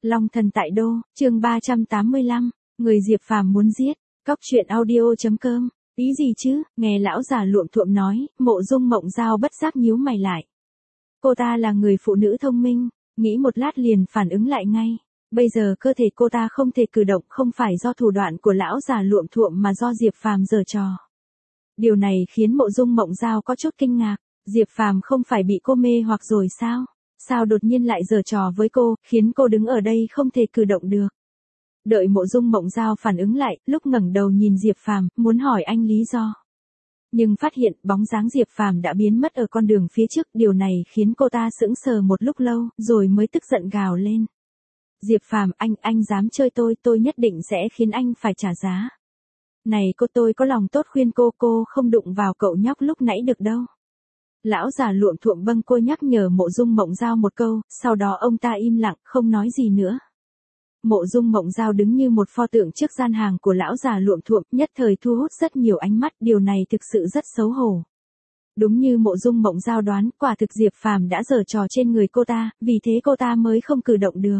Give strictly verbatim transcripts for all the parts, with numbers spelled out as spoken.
Long thần tại đô, chương ba trăm tám mươi lăm, người Diệp Phàm muốn giết, cóc truyện audio chấm com, ý gì chứ, nghe lão già luộm thuộm nói, Mộ Dung Mộng Giao bất giác nhíu mày lại. Cô ta là người phụ nữ thông minh, nghĩ một lát liền phản ứng lại ngay. Bây giờ cơ thể cô ta không thể cử động không phải do thủ đoạn của lão già luộm thuộm mà do Diệp Phàm giở trò. Điều này khiến Mộ Dung Mộng Giao có chút kinh ngạc, Diệp Phàm không phải bị cô mê hoặc rồi sao? Sao đột nhiên lại giở trò với cô, khiến cô đứng ở đây không thể cử động được. Đợi Mộ Dung Mộng Giao phản ứng lại, lúc ngẩng đầu nhìn Diệp Phàm, muốn hỏi anh lý do. Nhưng phát hiện bóng dáng Diệp Phàm đã biến mất ở con đường phía trước, điều này khiến cô ta sững sờ một lúc lâu, rồi mới tức giận gào lên. Diệp Phàm, anh, anh dám chơi tôi, tôi nhất định sẽ khiến anh phải trả giá. Này cô, tôi có lòng tốt khuyên cô, cô không đụng vào cậu nhóc lúc nãy được đâu. Lão già luộm thuộm bâng cô nhắc nhở Mộ Dung Mộng Giao một câu, sau đó ông ta im lặng, không nói gì nữa. Mộ Dung Mộng Giao đứng như một pho tượng trước gian hàng của lão già luộm thuộm, nhất thời thu hút rất nhiều ánh mắt, điều này thực sự rất xấu hổ. Đúng như Mộ Dung Mộng Giao đoán, quả thực Diệp Phàm đã giở trò trên người cô ta, vì thế cô ta mới không cử động được.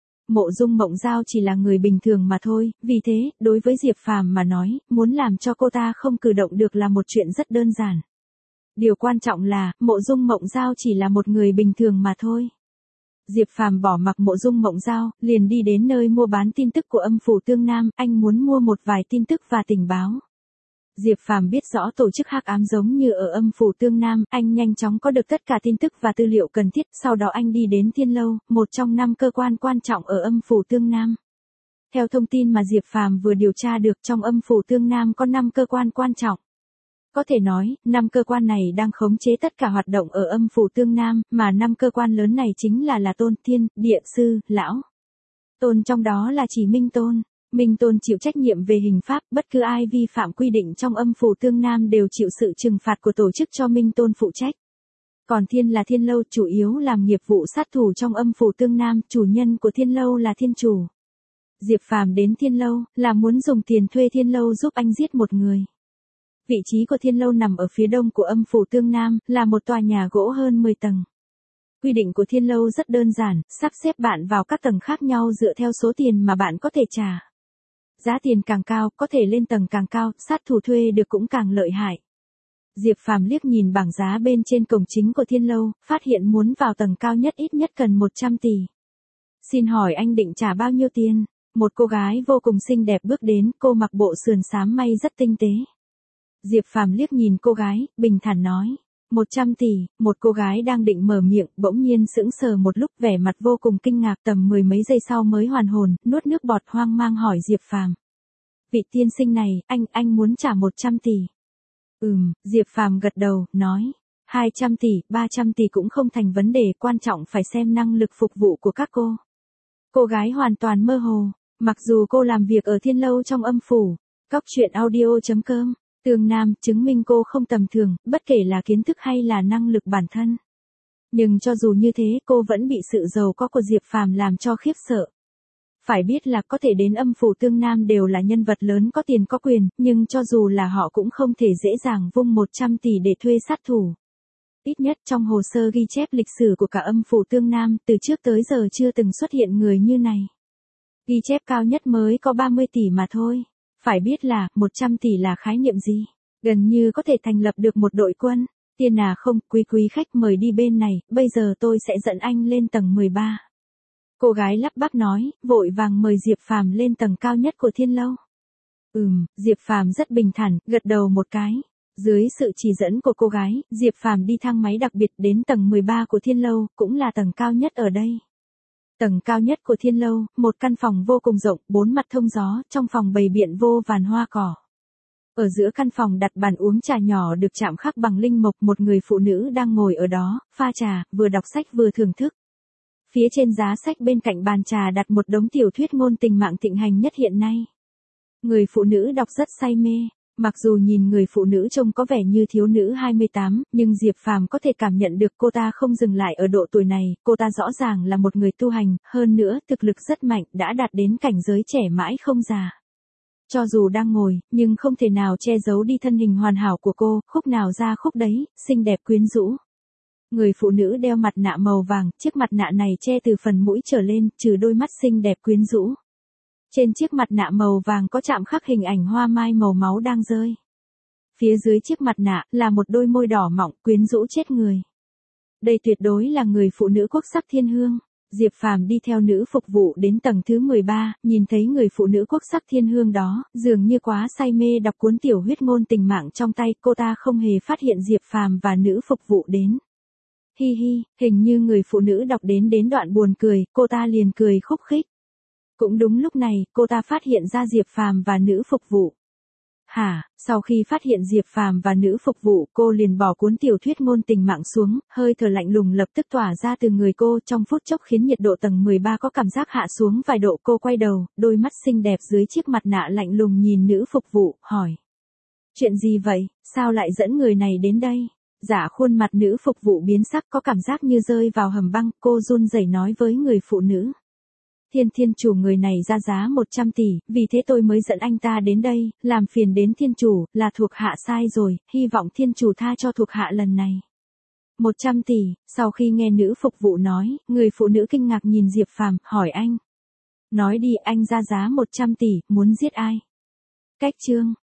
Mộ Dung Mộng Giao chỉ là người bình thường mà thôi, vì thế, đối với Diệp Phàm mà nói, muốn làm cho cô ta không cử động được là một chuyện rất đơn giản. Điều quan trọng là, Mộ Dung Mộng Giao chỉ là một người bình thường mà thôi. Diệp Phàm bỏ mặc Mộ Dung Mộng Giao, liền đi đến nơi mua bán tin tức của Âm Phủ Tương Nam, anh muốn mua một vài tin tức và tình báo. Diệp Phàm biết rõ tổ chức hắc ám giống như ở Âm Phủ Tương Nam, anh nhanh chóng có được tất cả tin tức và tư liệu cần thiết, sau đó anh đi đến Thiên Lâu, một trong năm cơ quan quan trọng ở Âm Phủ Tương Nam. Theo thông tin mà Diệp Phàm vừa điều tra được, trong Âm Phủ Tương Nam có năm cơ quan quan trọng. Có thể nói, năm cơ quan này đang khống chế tất cả hoạt động ở Âm Phủ Tương Nam, mà năm cơ quan lớn này chính là là Tôn, Thiên, Địa, Sư, Lão. Tôn trong đó là chỉ Minh Tôn. Minh Tôn chịu trách nhiệm về hình pháp, bất cứ ai vi phạm quy định trong Âm Phủ Tương Nam đều chịu sự trừng phạt của tổ chức cho Minh Tôn phụ trách. Còn Thiên là Thiên Lâu, chủ yếu làm nghiệp vụ sát thủ trong Âm Phủ Tương Nam, chủ nhân của Thiên Lâu là Thiên Chủ. Diệp Phàm đến Thiên Lâu, là muốn dùng tiền thuê Thiên Lâu giúp anh giết một người. Vị trí của Thiên Lâu nằm ở phía đông của Âm Phủ Tương Nam, là một tòa nhà gỗ hơn mười tầng. Quy định của Thiên Lâu rất đơn giản, sắp xếp bạn vào các tầng khác nhau dựa theo số tiền mà bạn có thể trả. Giá tiền càng cao, có thể lên tầng càng cao, sát thủ thuê được cũng càng lợi hại. Diệp Phàm liếc nhìn bảng giá bên trên cổng chính của Thiên Lâu, phát hiện muốn vào tầng cao nhất ít nhất cần một trăm tỷ. Xin hỏi anh định trả bao nhiêu tiền? Một cô gái vô cùng xinh đẹp bước đến, cô mặc bộ sườn xám may rất tinh tế. Diệp Phàm liếc nhìn cô gái, bình thản nói. một trăm tỷ, một cô gái đang định mở miệng, bỗng nhiên sững sờ một lúc, vẻ mặt vô cùng kinh ngạc, tầm mười mấy giây sau mới hoàn hồn, nuốt nước bọt hoang mang hỏi Diệp Phàm. Vị tiên sinh này, anh, anh muốn trả một trăm tỷ. Ừm, Diệp Phàm gật đầu, nói. hai trăm tỷ, ba trăm tỷ cũng không thành vấn đề, quan trọng phải xem năng lực phục vụ của các cô. Cô gái hoàn toàn mơ hồ, mặc dù cô làm việc ở Thiên Lâu trong Âm Phủ. Cóc truyện audio chấm com. Tương Nam chứng minh cô không tầm thường, bất kể là kiến thức hay là năng lực bản thân. Nhưng cho dù như thế, cô vẫn bị sự giàu có của Diệp Phàm làm cho khiếp sợ. Phải biết là có thể đến Âm Phủ Tương Nam đều là nhân vật lớn có tiền có quyền, nhưng cho dù là họ cũng không thể dễ dàng vung một trăm tỷ để thuê sát thủ. Ít nhất trong hồ sơ ghi chép lịch sử của cả Âm Phủ Tương Nam, từ trước tới giờ chưa từng xuất hiện người như này. Ghi chép cao nhất mới có ba mươi tỷ mà thôi. Phải biết là, một trăm tỷ là khái niệm gì? Gần như có thể thành lập được một đội quân. Tiên à không, quý quý khách mời đi bên này, bây giờ tôi sẽ dẫn anh lên tầng mười ba. Cô gái lắp bắp nói, vội vàng mời Diệp Phàm lên tầng cao nhất của Thiên Lâu. Ừm, Diệp Phàm rất bình thản, gật đầu một cái. Dưới sự chỉ dẫn của cô gái, Diệp Phàm đi thang máy đặc biệt đến tầng mười ba của Thiên Lâu, cũng là tầng cao nhất ở đây. Tầng cao nhất của Thiên Lâu, một căn phòng vô cùng rộng, bốn mặt thông gió, trong phòng bày biện vô vàn hoa cỏ. Ở giữa căn phòng đặt bàn uống trà nhỏ được chạm khắc bằng linh mộc, một người phụ nữ đang ngồi ở đó, pha trà, vừa đọc sách vừa thưởng thức. Phía trên giá sách bên cạnh bàn trà đặt một đống tiểu thuyết ngôn tình mạng thịnh hành nhất hiện nay. Người phụ nữ đọc rất say mê. Mặc dù nhìn người phụ nữ trông có vẻ như thiếu nữ hai mươi tám, nhưng Diệp Phàm có thể cảm nhận được cô ta không dừng lại ở độ tuổi này, cô ta rõ ràng là một người tu hành, hơn nữa thực lực rất mạnh, đã đạt đến cảnh giới trẻ mãi không già. Cho dù đang ngồi, nhưng không thể nào che giấu đi thân hình hoàn hảo của cô, khúc nào ra khúc đấy, xinh đẹp quyến rũ. Người phụ nữ đeo mặt nạ màu vàng, chiếc mặt nạ này che từ phần mũi trở lên, trừ đôi mắt xinh đẹp quyến rũ. Trên chiếc mặt nạ màu vàng có chạm khắc hình ảnh hoa mai màu máu đang rơi. Phía dưới chiếc mặt nạ là một đôi môi đỏ mọng quyến rũ chết người. Đây tuyệt đối là người phụ nữ quốc sắc thiên hương. Diệp Phàm đi theo nữ phục vụ đến tầng thứ mười ba, nhìn thấy người phụ nữ quốc sắc thiên hương đó, dường như quá say mê đọc cuốn tiểu huyết ngôn tình mạng trong tay, cô ta không hề phát hiện Diệp Phàm và nữ phục vụ đến. Hi hi, hình như người phụ nữ đọc đến đến đoạn buồn cười, cô ta liền cười khúc khích. Cũng đúng lúc này, cô ta phát hiện ra Diệp Phàm và nữ phục vụ. Hả, sau khi phát hiện Diệp Phàm và nữ phục vụ, cô liền bỏ cuốn tiểu thuyết ngôn tình mạng xuống, hơi thở lạnh lùng lập tức tỏa ra từ người cô trong phút chốc khiến nhiệt độ tầng mười ba có cảm giác hạ xuống vài độ. Cô quay đầu, đôi mắt xinh đẹp dưới chiếc mặt nạ lạnh lùng nhìn nữ phục vụ, hỏi. Chuyện gì vậy, sao lại dẫn người này đến đây? Dạ khuôn mặt nữ phục vụ biến sắc có cảm giác như rơi vào hầm băng, cô run rẩy nói với người phụ nữ. Thiên thiên chủ người này ra giá một trăm tỷ, vì thế tôi mới dẫn anh ta đến đây, làm phiền đến thiên chủ, là thuộc hạ sai rồi, hy vọng thiên chủ tha cho thuộc hạ lần này. một trăm tỷ, sau khi nghe nữ phục vụ nói, người phụ nữ kinh ngạc nhìn Diệp Phàm, hỏi anh. Nói đi, anh ra giá một trăm tỷ, muốn giết ai? Cách chương.